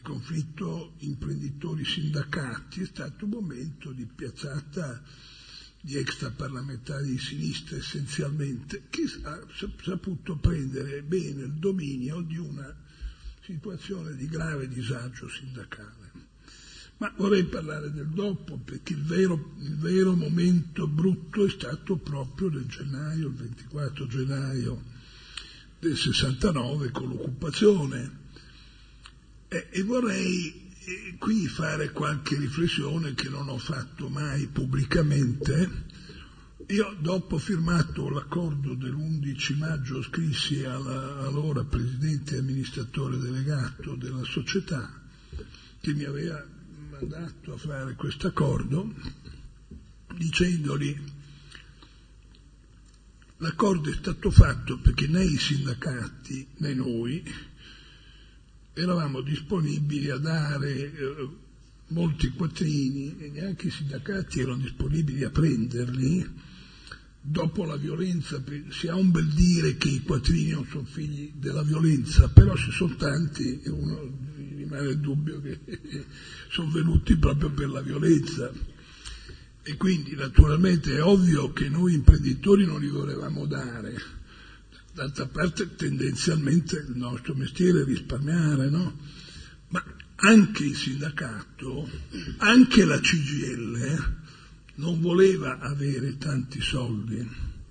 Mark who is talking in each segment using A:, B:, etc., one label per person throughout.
A: conflitto imprenditori-sindacati è stato un momento di piazzata di extraparlamentari di sinistra essenzialmente, che ha saputo prendere bene il dominio di una situazione di grave disagio sindacale. Ma vorrei parlare del dopo, perché il vero momento brutto è stato proprio il 24 gennaio del 69 con l'occupazione. E vorrei qui fare qualche riflessione che non ho fatto mai pubblicamente. Io, dopo firmato l'accordo dell'11 maggio, scrissi all'allora presidente e amministratore delegato della società, che mi aveva mandato a fare questo accordo, dicendogli: l'accordo è stato fatto perché né i sindacati né noi eravamo disponibili a dare molti quattrini, e neanche i sindacati erano disponibili a prenderli dopo la violenza. Si ha un bel dire che i quattrini non sono figli della violenza, però se sono tanti uno rimane il dubbio che sono venuti proprio per la violenza. E quindi naturalmente è ovvio che noi imprenditori non li volevamo dare. D'altra parte tendenzialmente il nostro mestiere è risparmiare, no? Ma anche il sindacato, anche la CGIL non voleva avere tanti soldi,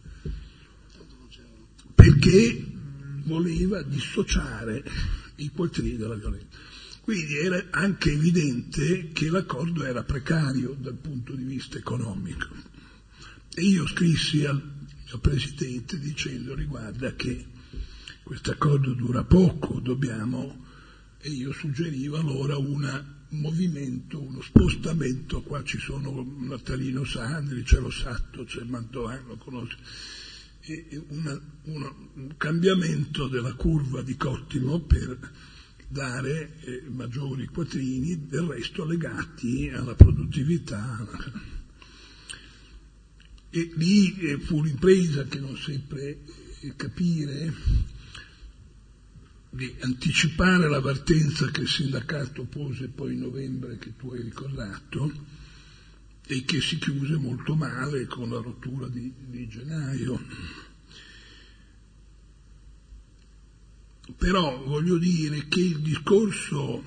A: perché voleva dissociare i quattrini dalla violenza. Quindi era anche evidente che l'accordo era precario dal punto di vista economico. E io scrissi al Presidente dicendogli: guarda che questo accordo dura poco, e io suggerivo allora un movimento, uno spostamento. Qua ci sono Natalino Sandri, c'è lo Satto, c'è Mantovano, lo conosce, e un cambiamento della curva di Cottimo per dare maggiori quattrini, del resto legati alla produttività. E lì fu l'impresa che non seppe capire di anticipare l'avvertenza che il sindacato pose poi in novembre, che tu hai ricordato, e che si chiuse molto male con la rottura di gennaio. Però voglio dire che il discorso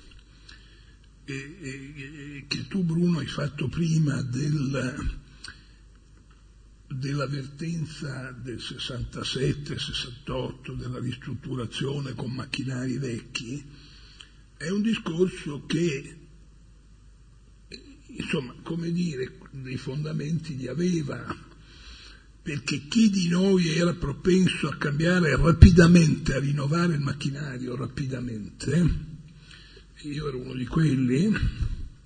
A: che tu, Bruno, hai fatto prima dell'avvertenza del 67-68, della ristrutturazione con macchinari vecchi, è un discorso che, insomma, come dire, dei fondamenti li aveva, perché chi di noi era propenso a cambiare rapidamente, a rinnovare il macchinario rapidamente, io ero uno di quelli,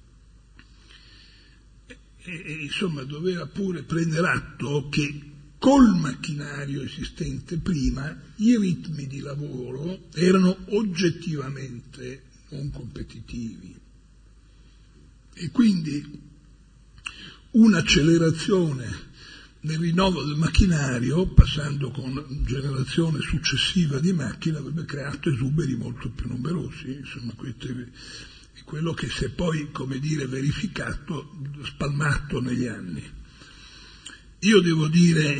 A: e insomma doveva pure prendere atto che col macchinario esistente prima i ritmi di lavoro erano oggettivamente non competitivi, e quindi un'accelerazione nel rinnovo del macchinario, passando con generazione successiva di macchine, avrebbe creato esuberi molto più numerosi. Insomma, questo è quello che si è poi, come dire, verificato, spalmato negli anni. Io devo dire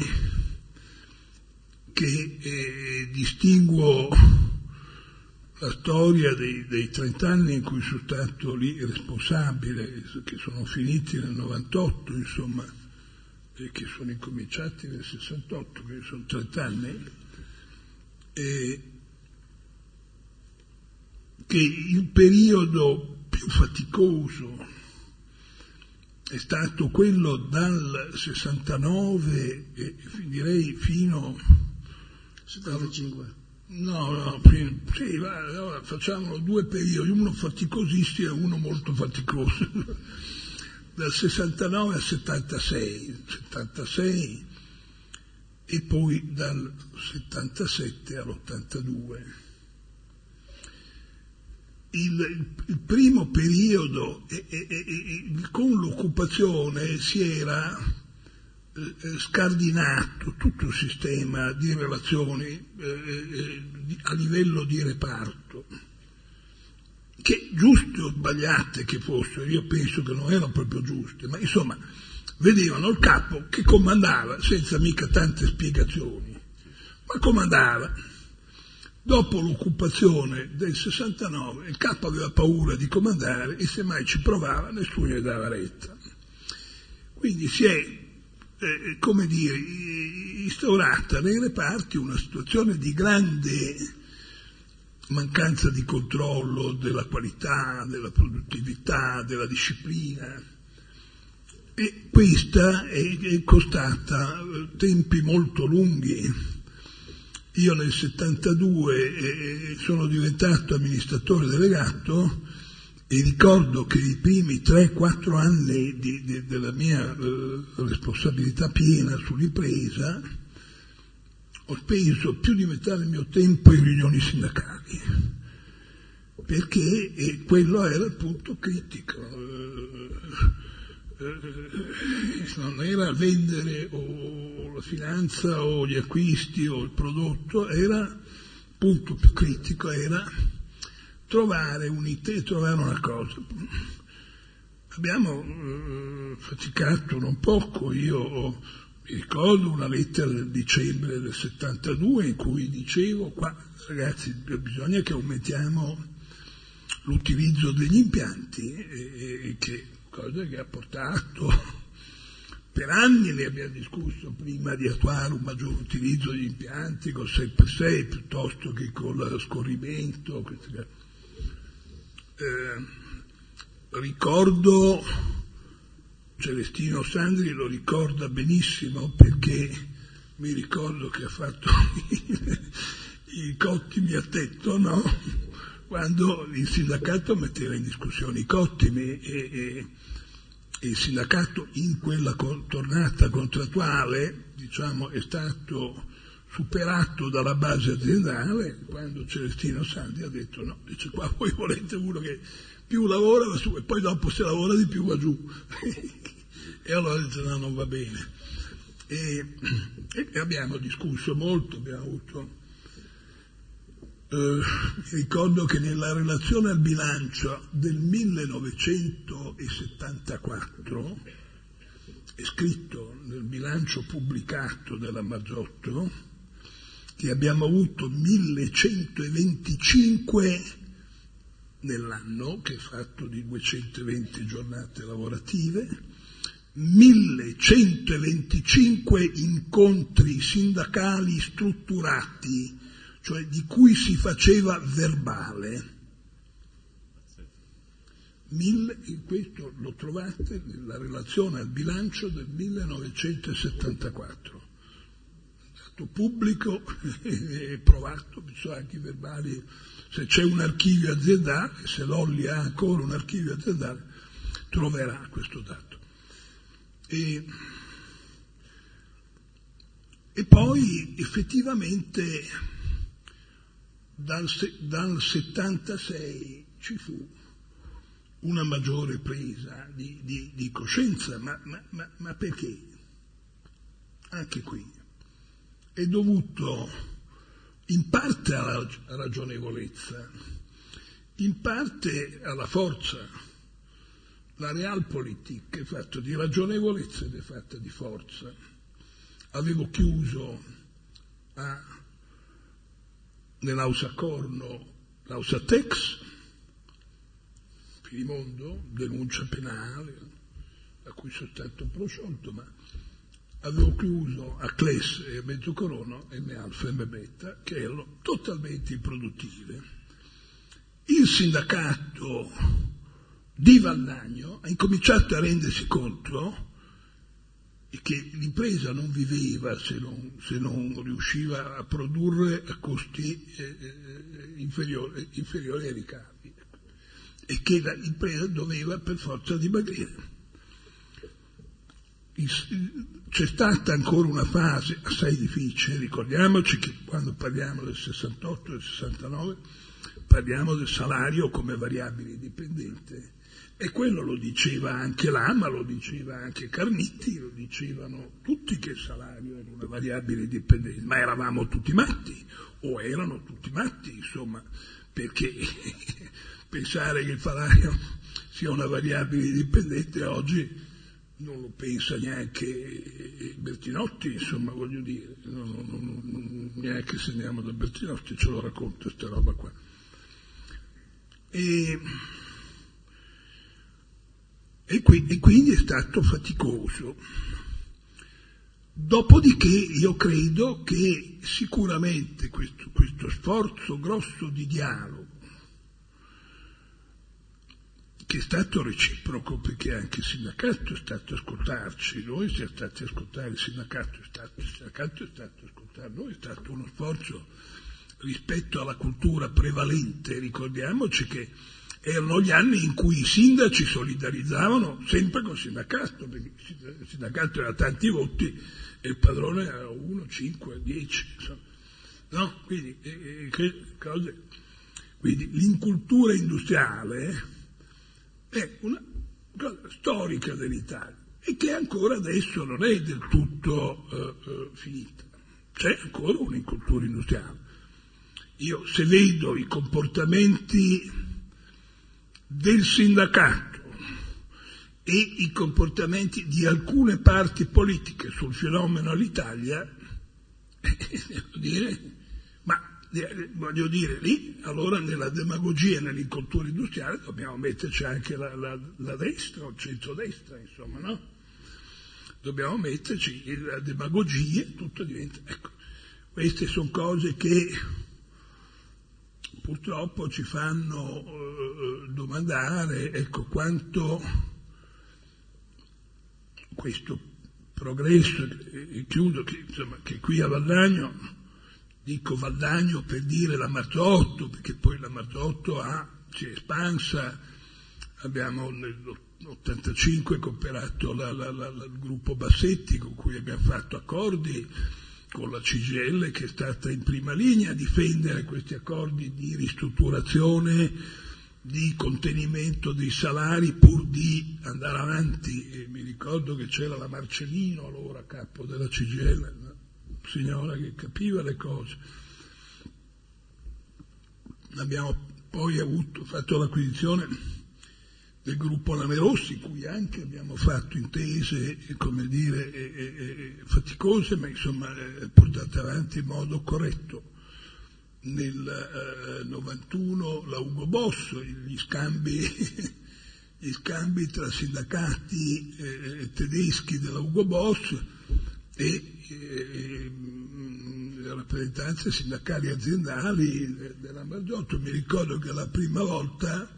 A: che distinguo la storia dei 30 anni in cui sono stato lì responsabile, che sono finiti nel 98, insomma, e che sono incominciati nel 68, quindi sono 30 anni, che il periodo più faticoso è stato quello dal 69 e direi fino
B: 75.
A: No, sì, allora facciamo due periodi, uno faticosissimo e uno molto faticoso, dal 69 al 76 e poi dal 77 all'82. Il primo periodo con l'occupazione si era scardinato tutto il sistema di relazioni a livello di reparto, che giuste o sbagliate che fossero, io penso che non erano proprio giuste, ma insomma vedevano il capo che comandava senza mica tante spiegazioni, ma comandava. Dopo l'occupazione del 69 il capo aveva paura di comandare e se mai ci provava nessuno gli dava retta. Quindi si è instaurata nei reparti una situazione di grande mancanza di controllo della qualità, della produttività, della disciplina, e questa è costata tempi molto lunghi. Io nel 72 sono diventato amministratore delegato e ricordo che i primi 3-4 anni della mia responsabilità piena sull'impresa ho speso più di metà del mio tempo in riunioni sindacali, perché quello era il punto critico. Non era vendere o la finanza o gli acquisti o il prodotto, era il punto più critico, era trovare un'idea, trovare una cosa. Abbiamo faticato non poco. Io mi ricordo una lettera del dicembre del 72 in cui dicevo: qua ragazzi bisogna che aumentiamo l'utilizzo degli impianti, cosa che ha portato per anni, ne abbiamo discusso prima, di attuare un maggior utilizzo degli impianti col 6x6 piuttosto che col scorrimento. Ricordo Celestino Sandri, lo ricorda benissimo perché mi ricordo che ha fatto i cottimi a tetto, no? Quando il sindacato metteva in discussione i cottimi e il sindacato in quella tornata contrattuale, diciamo, è stato superato dalla base aziendale, quando Celestino Sandri ha detto no, dice qua voi volete uno che più lavora va su e poi dopo se lavora di più va giù. E allora dice no, non va bene. E abbiamo discusso molto, abbiamo avuto... ricordo che nella relazione al bilancio del 1974 è scritto nel bilancio pubblicato della Marzotto che abbiamo avuto 1125 nell'anno, che è fatto di 220 giornate lavorative, 1125 incontri sindacali strutturati, cioè di cui si faceva verbale. Questo lo trovate nella relazione al bilancio del 1974. È stato pubblico e provato, sono anche i verbali. Se c'è un archivio aziendale, se l'Olli ha ancora un archivio aziendale, troverà questo dato. E poi effettivamente dal 76 ci fu una maggiore presa di coscienza, ma perché? Anche qui è dovuto in parte alla ragionevolezza, in parte alla forza. La Realpolitik è fatta di ragionevolezza ed è fatta di forza. Avevo chiuso nell'Ausacorno l'Ausatex, Finimondo, denuncia penale, a cui sono stato prosciolto, ma avevo chiuso a Cles e a Mezzocorono M-Alfa e M-Beta, che erano totalmente improduttive. Il sindacato di Valdagno ha incominciato a rendersi conto che l'impresa non viveva se non riusciva a produrre a costi inferiori ai ricavi, e che l'impresa doveva per forza dimagrire. C'è stata ancora una fase assai difficile, ricordiamoci che quando parliamo del 68 e del 69 parliamo del salario come variabile dipendente, e quello lo diceva anche Lama, lo diceva anche Carnitti, lo dicevano tutti che il salario era una variabile dipendente, ma eravamo tutti matti, o erano tutti matti, insomma, perché pensare che il salario sia una variabile dipendente oggi non lo pensa neanche Bertinotti, insomma, voglio dire, neanche se andiamo da Bertinotti ce lo racconta questa roba qua. E quindi è stato faticoso. Dopodiché io credo che sicuramente questo sforzo grosso di dialogo, che è stato reciproco, perché anche il sindacato è stato ascoltarci, noi siamo stati a ascoltare il sindacato, è stato ascoltare noi, è stato uno sforzo rispetto alla cultura prevalente. Ricordiamoci che erano gli anni in cui i sindaci solidarizzavano sempre col sindacato, perché il sindacato aveva tanti voti e il padrone era 1, 5, 10, insomma. No? Quindi l'incultura industriale è una cosa storica dell'Italia e che ancora adesso non è del tutto finita. C'è ancora un'incultura industriale. Io se vedo i comportamenti del sindacato e i comportamenti di alcune parti politiche sul fenomeno all'Italia, voglio dire lì, allora nella demagogia e nell'incultura industriale dobbiamo metterci anche la destra o il centrodestra, insomma, no? Dobbiamo metterci la demagogia, tutto diventa... Ecco, queste sono cose che purtroppo ci fanno domandare, ecco, quanto questo progresso, e chiudo, che qui a Valdagno, dico Valdagno per dire la Marzotto, perché poi la Marzotto si è espansa, abbiamo nell'85 cooperato il gruppo Bassetti con cui abbiamo fatto accordi con la CGIL, che è stata in prima linea a difendere questi accordi di ristrutturazione, di contenimento dei salari pur di andare avanti. E mi ricordo che c'era la Marcellino, allora capo della CGIL, una signora che capiva le cose. Abbiamo poi fatto l'acquisizione del gruppo Lamerossi, cui anche abbiamo fatto intese, come dire, faticose, ma insomma portate avanti in modo corretto. Nel 91 la Ugo Boss, gli scambi tra sindacati tedeschi della Ugo Boss e le rappresentanze sindacali aziendali della Marzotto. Mi ricordo che la prima volta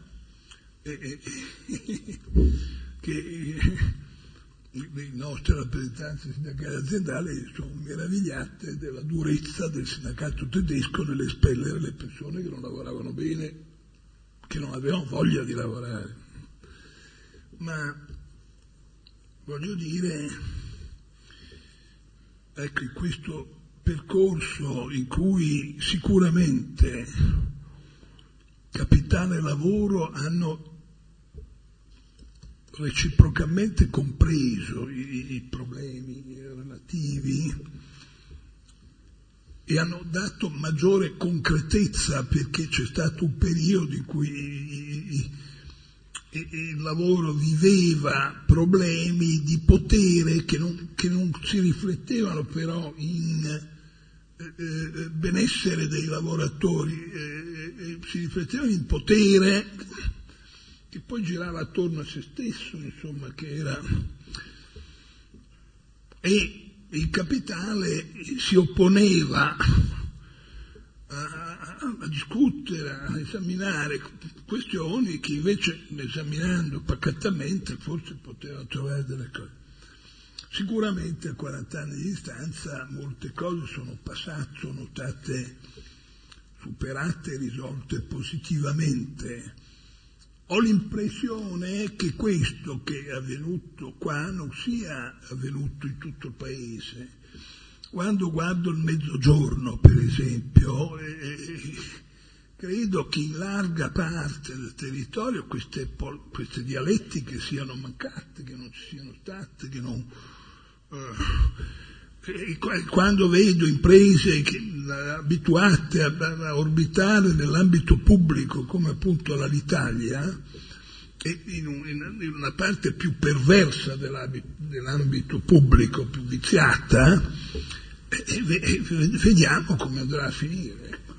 A: che le nostre rappresentanze sindacali aziendali sono meravigliate della durezza del sindacato tedesco nell'espellere le persone che non lavoravano bene, che non avevano voglia di lavorare. Ma voglio dire, ecco, in questo percorso in cui sicuramente capitale e lavoro hanno reciprocamente compreso i problemi relativi e hanno dato maggiore concretezza, perché c'è stato un periodo in cui il lavoro viveva problemi di potere che non si riflettevano però in benessere dei lavoratori, si riflettevano in potere che poi girava attorno a se stesso, insomma, che era... E il capitale si opponeva a discutere, a esaminare questioni che invece, esaminando pacatamente, forse poteva trovare delle cose. Sicuramente a 40 anni di distanza molte cose sono passate, sono state superate e risolte positivamente. Ho l'impressione che questo che è avvenuto qua non sia avvenuto in tutto il paese. Quando guardo il Mezzogiorno, per esempio, credo che in larga parte del territorio queste dialettiche siano mancate, che non ci siano state, che non... Quando vedo imprese abituate a orbitare nell'ambito pubblico come appunto l'Alitalia, e in una parte più perversa dell'ambito pubblico, più viziata, vediamo come andrà a finire.